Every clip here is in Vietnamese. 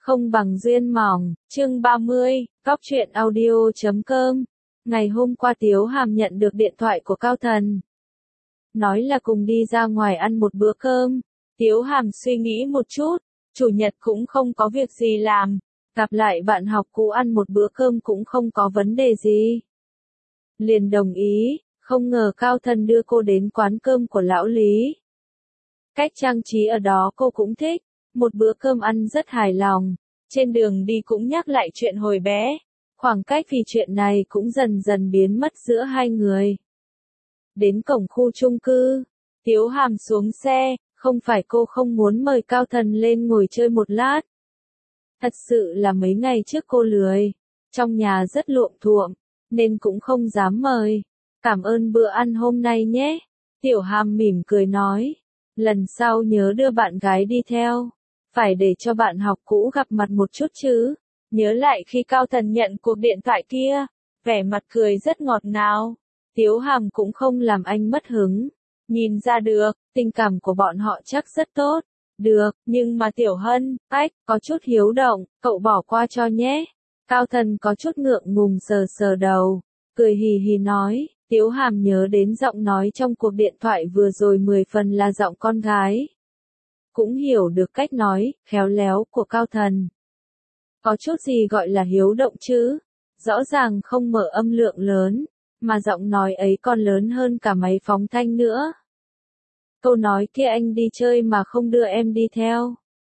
Không bằng duyên mỏng, chương 30, Cóc truyện audio.com. Ngày hôm qua Tiếu Hàm nhận được điện thoại của Cao Thần. Nói là cùng đi ra ngoài ăn một bữa cơm. Tiếu Hàm suy nghĩ một chút, chủ nhật cũng không có việc gì làm. Gặp lại bạn học cũ ăn một bữa cơm cũng không có vấn đề gì. Liền đồng ý, không ngờ Cao Thần đưa cô đến quán cơm của lão Lý. Cách trang trí ở đó cô cũng thích. Một bữa cơm ăn rất hài lòng, trên đường đi cũng nhắc lại chuyện hồi bé, khoảng cách vì chuyện này cũng dần dần biến mất giữa hai người. Đến cổng khu chung cư, Tiếu Hàm xuống xe, không phải cô không muốn mời Cao Thần lên ngồi chơi một lát. Thật sự là mấy ngày trước cô lười, trong nhà rất luộm thuộm, nên cũng không dám mời. Cảm ơn bữa ăn hôm nay nhé. Tiểu Hàm mỉm cười nói, lần sau nhớ đưa bạn gái đi theo. Phải để cho bạn học cũ gặp mặt một chút chứ. Nhớ lại khi Cao Thần nhận cuộc điện thoại kia, vẻ mặt cười rất ngọt ngào. Tiếu Hàm cũng không làm anh mất hứng. Nhìn ra được, tình cảm của bọn họ chắc rất tốt. Được, nhưng mà Tiểu Hân, có chút hiếu động, cậu bỏ qua cho nhé. Cao Thần có chút ngượng ngùng sờ sờ đầu, cười hì hì nói. Tiếu Hàm nhớ đến giọng nói trong cuộc điện thoại vừa rồi 10 phần là giọng con gái. Cũng hiểu được cách nói, khéo léo của Cao Thần. Có chút gì gọi là hiếu động chứ? Rõ ràng không mở âm lượng lớn, mà giọng nói ấy còn lớn hơn cả máy phóng thanh nữa. Câu nói kia anh đi chơi mà không đưa em đi theo.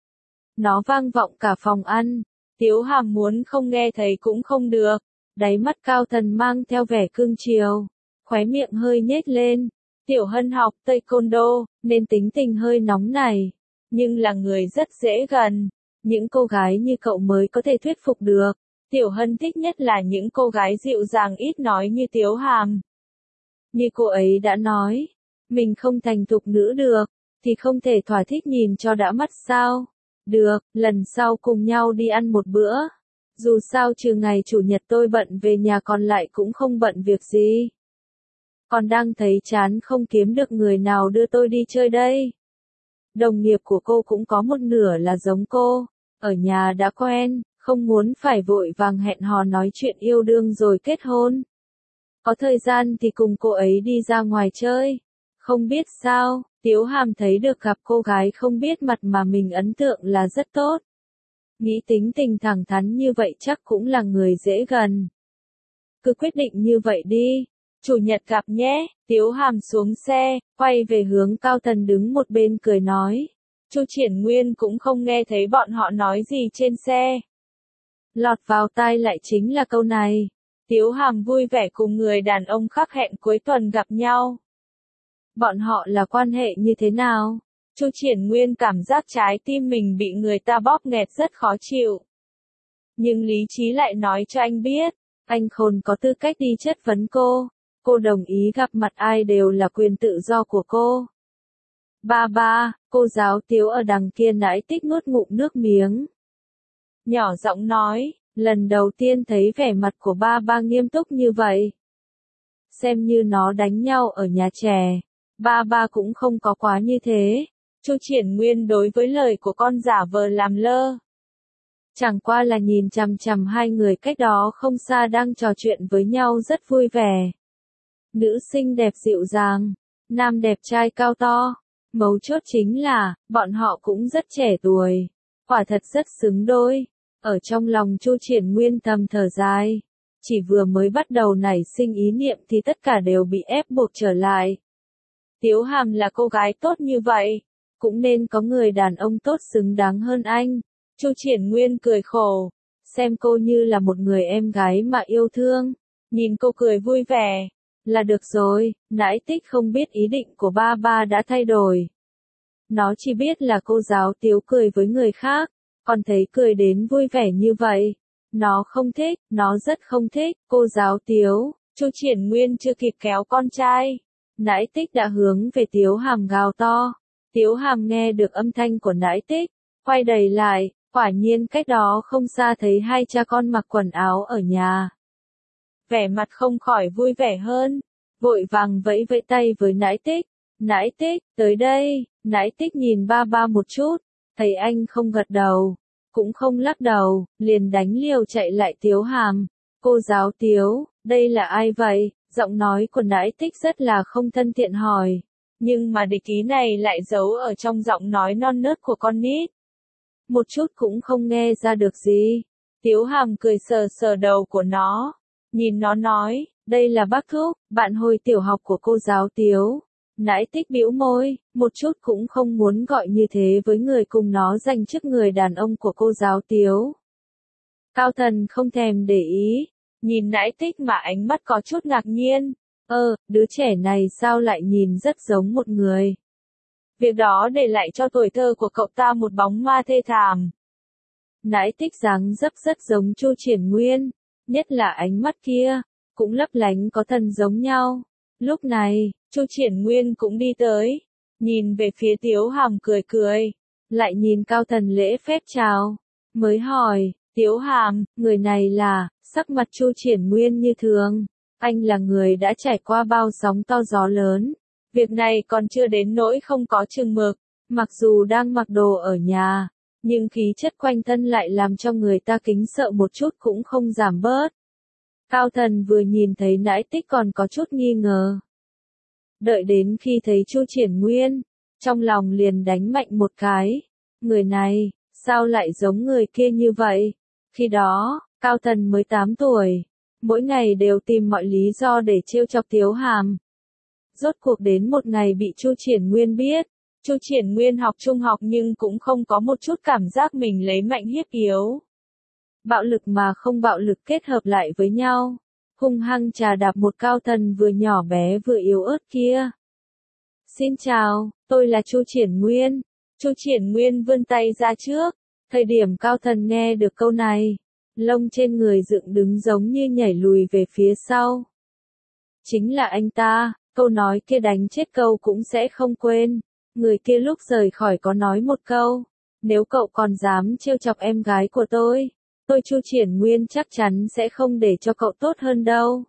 Nó vang vọng cả phòng ăn, Tiếu Hàm muốn không nghe thấy cũng không được. Đáy mắt Cao Thần mang theo vẻ cương chiều, khóe miệng hơi nhếch lên. Tiểu Hân học taekwondo, nên tính tình hơi nóng này. Nhưng là người rất dễ gần, những cô gái như cậu mới có thể thuyết phục được. Tiểu Hân thích nhất là những cô gái dịu dàng ít nói như Tiếu Hàm. Như cô ấy đã nói, mình không thành thục nữ được, thì không thể thỏa thích nhìn cho đã mắt sao. Được, lần sau cùng nhau đi ăn một bữa. Dù sao trừ ngày chủ nhật tôi bận về nhà còn lại cũng không bận việc gì. Còn đang thấy chán không kiếm được người nào đưa tôi đi chơi đây. Đồng nghiệp của cô cũng có một nửa là giống cô, ở nhà đã quen, không muốn phải vội vàng hẹn hò nói chuyện yêu đương rồi kết hôn. Có thời gian thì cùng cô ấy đi ra ngoài chơi. Không biết sao, Tiếu Hàm thấy được gặp cô gái không biết mặt mà mình ấn tượng là rất tốt. Nghĩ tính tình thẳng thắn như vậy chắc cũng là người dễ gần. Cứ quyết định như vậy đi. Chủ nhật gặp nhé. Tiếu Hàm xuống xe, quay về hướng Cao Thần đứng một bên cười nói. Chu Triển Nguyên cũng không nghe thấy bọn họ nói gì trên xe. Lọt vào tai lại chính là câu này. Tiếu Hàm vui vẻ cùng người đàn ông khác hẹn cuối tuần gặp nhau. Bọn họ là quan hệ như thế nào? Chu Triển Nguyên cảm giác trái tim mình bị người ta bóp nghẹt rất khó chịu. Nhưng lý trí lại nói cho anh biết, anh khôn có tư cách đi chất vấn cô. Cô đồng ý gặp mặt ai đều là quyền tự do của cô. Ba, cô giáo Tiếu ở đằng kia nãy tích nuốt ngụm nước miếng. Nhỏ giọng nói, lần đầu tiên thấy vẻ mặt của ba nghiêm túc như vậy. Xem như nó đánh nhau ở nhà trẻ. Ba cũng không có quá như thế. Chu Triển Nguyên đối với lời của con giả vờ làm lơ. Chẳng qua là nhìn chằm chằm hai người cách đó không xa đang trò chuyện với nhau rất vui vẻ. Nữ xinh đẹp dịu dàng, nam đẹp trai cao to. Mấu chốt chính là, bọn họ cũng rất trẻ tuổi. Quả thật rất xứng đôi. Ở trong lòng Chu Triển Nguyên thầm thở dài. Chỉ vừa mới bắt đầu nảy sinh ý niệm thì tất cả đều bị ép buộc trở lại. Tiếu Hàm là cô gái tốt như vậy, cũng nên có người đàn ông tốt xứng đáng hơn anh. Chu Triển Nguyên cười khổ, xem cô như là một người em gái mà yêu thương. Nhìn cô cười vui vẻ, là được rồi. Nãi Tích không biết ý định của ba đã thay đổi. Nó chỉ biết là cô giáo Tiếu cười với người khác, còn thấy cười đến vui vẻ như vậy. Nó không thích, nó rất không thích, cô giáo Tiếu. Chu Triển Nguyên chưa kịp kéo con trai. Nãi Tích đã hướng về Tiếu Hàm gào to. Tiếu Hàm nghe được âm thanh của Nãi Tích, quay đầy lại, quả nhiên cách đó không xa thấy hai cha con mặc quần áo ở nhà. Vẻ mặt không khỏi vui vẻ hơn, vội vàng vẫy vẫy tay với Nãi Tích. Nãi Tích, tới đây. Nãi Tích nhìn ba một chút, thấy anh không gật đầu, cũng không lắc đầu, liền đánh liều chạy lại Tiếu Hàm. Cô giáo Tiếu, đây là ai vậy? Giọng nói của Nãi Tích rất là không thân thiện hỏi. Nhưng mà địch ý này lại giấu ở trong giọng nói non nớt của con nít. Một chút cũng không nghe ra được gì. Tiếu Hàm cười sờ sờ đầu của nó. Nhìn nó nói, đây là bác Thúc, bạn hồi tiểu học của cô giáo Tiếu. Nãi Tích bĩu môi, một chút cũng không muốn gọi như thế với người cùng nó giành chức người đàn ông của cô giáo Tiếu. Cao Thần không thèm để ý, nhìn Nãi Tích mà ánh mắt có chút ngạc nhiên. Đứa trẻ này sao lại nhìn rất giống một người. Việc đó để lại cho tuổi thơ của cậu ta một bóng ma thê thảm. Nãi Tích dáng dấp rất giống Chu Triển Nguyên, nhất là ánh mắt kia, cũng lấp lánh có thần giống nhau. Lúc này, Chu Triển Nguyên cũng đi tới, nhìn về phía Tiếu Hàm cười cười, lại nhìn Cao Thần lễ phép chào, mới hỏi, Tiếu Hàm, người này là, sắc mặt Chu Triển Nguyên như thường, anh là người đã trải qua bao sóng to gió lớn, việc này còn chưa đến nỗi không có chừng mực, mặc dù đang mặc đồ ở nhà, nhưng khí chất quanh thân lại làm cho người ta kính sợ một chút cũng không giảm bớt. Cao Thần vừa nhìn thấy Nãi Tích còn có chút nghi ngờ. Đợi đến khi thấy Chu Triển Nguyên, trong lòng liền đánh mạnh một cái. Người này, sao lại giống người kia như vậy? Khi đó, Cao Thần mới 8 tuổi, mỗi ngày đều tìm mọi lý do để trêu chọc Tiếu Hàm. Rốt cuộc đến một ngày bị Chu Triển Nguyên biết. Chu Triển Nguyên học trung học nhưng cũng không có một chút cảm giác mình lấy mạnh hiếp yếu. Bạo lực mà không bạo lực kết hợp lại với nhau, hung hăng trà đạp một Cao Thần vừa nhỏ bé vừa yếu ớt kia. Xin chào, tôi là Chu Triển Nguyên. Chu Triển Nguyên vươn tay ra trước, thời điểm Cao Thần nghe được câu này, lông trên người dựng đứng giống như nhảy lùi về phía sau. Chính là anh ta, câu nói kia đánh chết câu cũng sẽ không quên. Người kia lúc rời khỏi có nói một câu, nếu cậu còn dám trêu chọc em gái của tôi Chu Triển Nguyên chắc chắn sẽ không để cho cậu tốt hơn đâu.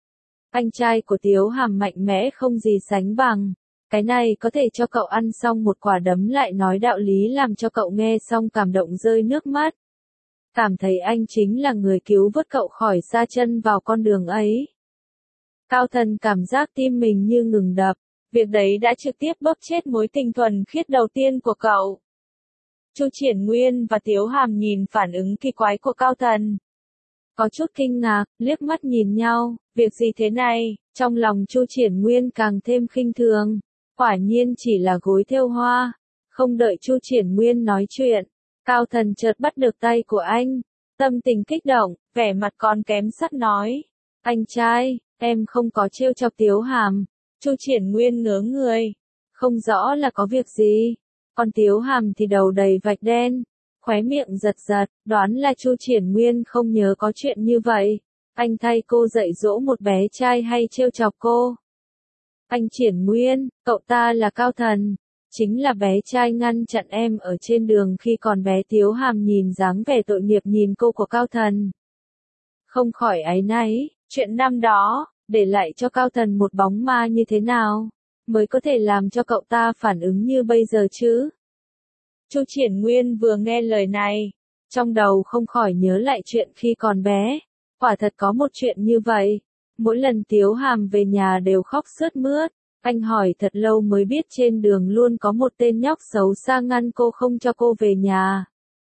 Anh trai của Tiếu Hàm mạnh mẽ không gì sánh bằng, cái này có thể cho cậu ăn xong một quả đấm lại nói đạo lý làm cho cậu nghe xong cảm động rơi nước mắt. Cảm thấy anh chính là người cứu vớt cậu khỏi sa chân vào con đường ấy. Cao Thần cảm giác tim mình như ngừng đập, việc đấy đã trực tiếp bóp chết mối tình thuần khiết đầu tiên của cậu. Chu Triển Nguyên và Tiếu Hàm nhìn phản ứng kỳ quái của Cao Thần. Có chút kinh ngạc, liếc mắt nhìn nhau, việc gì thế này, trong lòng Chu Triển Nguyên càng thêm khinh thường. Quả nhiên chỉ là gối thêu hoa. Không đợi Chu Triển Nguyên nói chuyện, Cao Thần chợt bắt được tay của anh. Tâm tình kích động, vẻ mặt còn kém sắt nói. Anh trai, em không có trêu chọc Tiếu Hàm. Chu Triển Nguyên ngớ người. Không rõ là có việc gì. Còn Tiếu Hàm thì đầu đầy vạch đen, khóe miệng giật giật, đoán là Chu Triển Nguyên không nhớ có chuyện như vậy. Anh thay cô dạy dỗ một bé trai hay trêu chọc cô. Anh Triển Nguyên, cậu ta là Cao Thần, chính là bé trai ngăn chặn em ở trên đường khi còn bé. Tiếu Hàm nhìn dáng vẻ tội nghiệp nhìn cô của Cao Thần. Không khỏi áy náy, chuyện năm đó, để lại cho Cao Thần một bóng ma như thế nào, mới có thể làm cho cậu ta phản ứng như bây giờ chứ? Chu Triển Nguyên vừa nghe lời này, trong đầu không khỏi nhớ lại chuyện khi còn bé. Quả thật có một chuyện như vậy. Mỗi lần Tiếu Hàm về nhà đều khóc sướt mướt. Anh hỏi thật lâu mới biết trên đường luôn có một tên nhóc xấu xa ngăn cô không cho cô về nhà.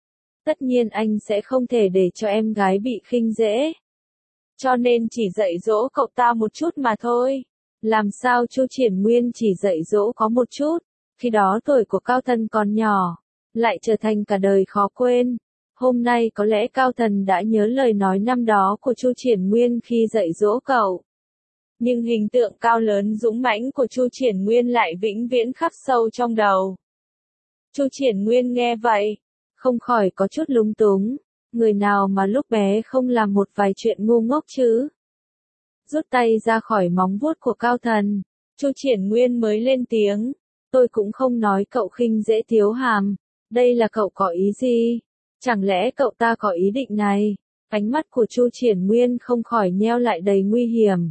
Tất nhiên anh sẽ không thể để cho em gái bị khinh dễ. Cho nên chỉ dạy dỗ cậu ta một chút mà thôi. Làm sao Chu Triển Nguyên chỉ dạy dỗ có một chút, khi đó tuổi của Cao Thần còn nhỏ, lại trở thành cả đời khó quên. Hôm nay có lẽ Cao Thần đã nhớ lời nói năm đó của Chu Triển Nguyên khi dạy dỗ cậu. Nhưng hình tượng cao lớn dũng mãnh của Chu Triển Nguyên lại vĩnh viễn khắc sâu trong đầu. Chu Triển Nguyên nghe vậy, không khỏi có chút lúng túng. Người nào mà lúc bé không làm một vài chuyện ngu ngốc chứ? Rút tay ra khỏi móng vuốt của Cao Thần, Chu Triển Nguyên mới lên tiếng. Tôi cũng không nói cậu khinh dễ Tiếu Hàm. Đây là cậu có ý gì? Chẳng lẽ cậu ta có ý định này? Ánh mắt của Chu Triển Nguyên không khỏi nheo lại đầy nguy hiểm.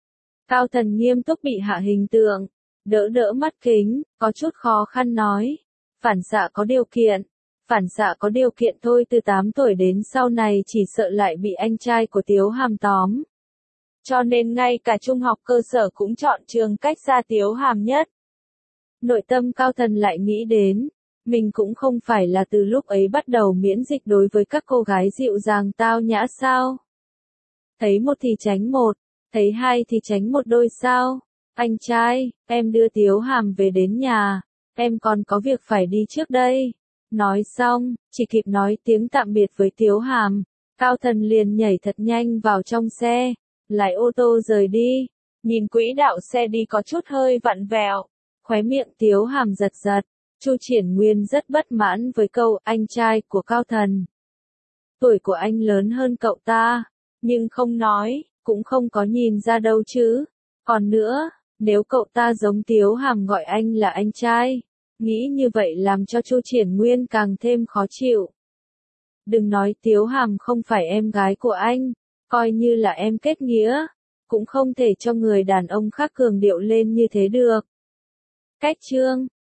Cao Thần nghiêm túc bị hạ hình tượng, đỡ đỡ mắt kính, có chút khó khăn nói. Phản xạ có điều kiện. phản xạ có điều kiện thôi, từ 8 tuổi đến sau này chỉ sợ lại bị anh trai của Tiếu Hàm tóm. Cho nên ngay cả trung học cơ sở cũng chọn trường cách xa Tiếu Hàm nhất. Nội tâm Cao Thần lại nghĩ đến, mình cũng không phải là từ lúc ấy bắt đầu miễn dịch đối với các cô gái dịu dàng tao nhã sao? Thấy một thì tránh một, thấy hai thì tránh một đôi sao? Anh trai, em đưa Tiếu Hàm về đến nhà, em còn có việc phải đi trước đây. Nói xong, chỉ kịp nói tiếng tạm biệt với Tiếu Hàm, Cao Thần liền nhảy thật nhanh vào trong xe, lái ô tô rời đi. Nhìn quỹ đạo xe đi có chút hơi vặn vẹo, khóe miệng Tiếu Hàm giật giật. Chu Triển Nguyên rất bất mãn với câu anh trai của Cao Thần. Tuổi của anh lớn hơn cậu ta, nhưng không nói, cũng không có nhìn ra đâu chứ. Còn nữa, nếu cậu ta giống Tiếu Hàm gọi anh là anh trai, nghĩ như vậy làm cho Chu Triển Nguyên càng thêm khó chịu. Đừng nói Tiếu Hàm không phải em gái của anh, coi như là em kết nghĩa, cũng không thể cho người đàn ông khác cường điệu lên như thế được. Cách chương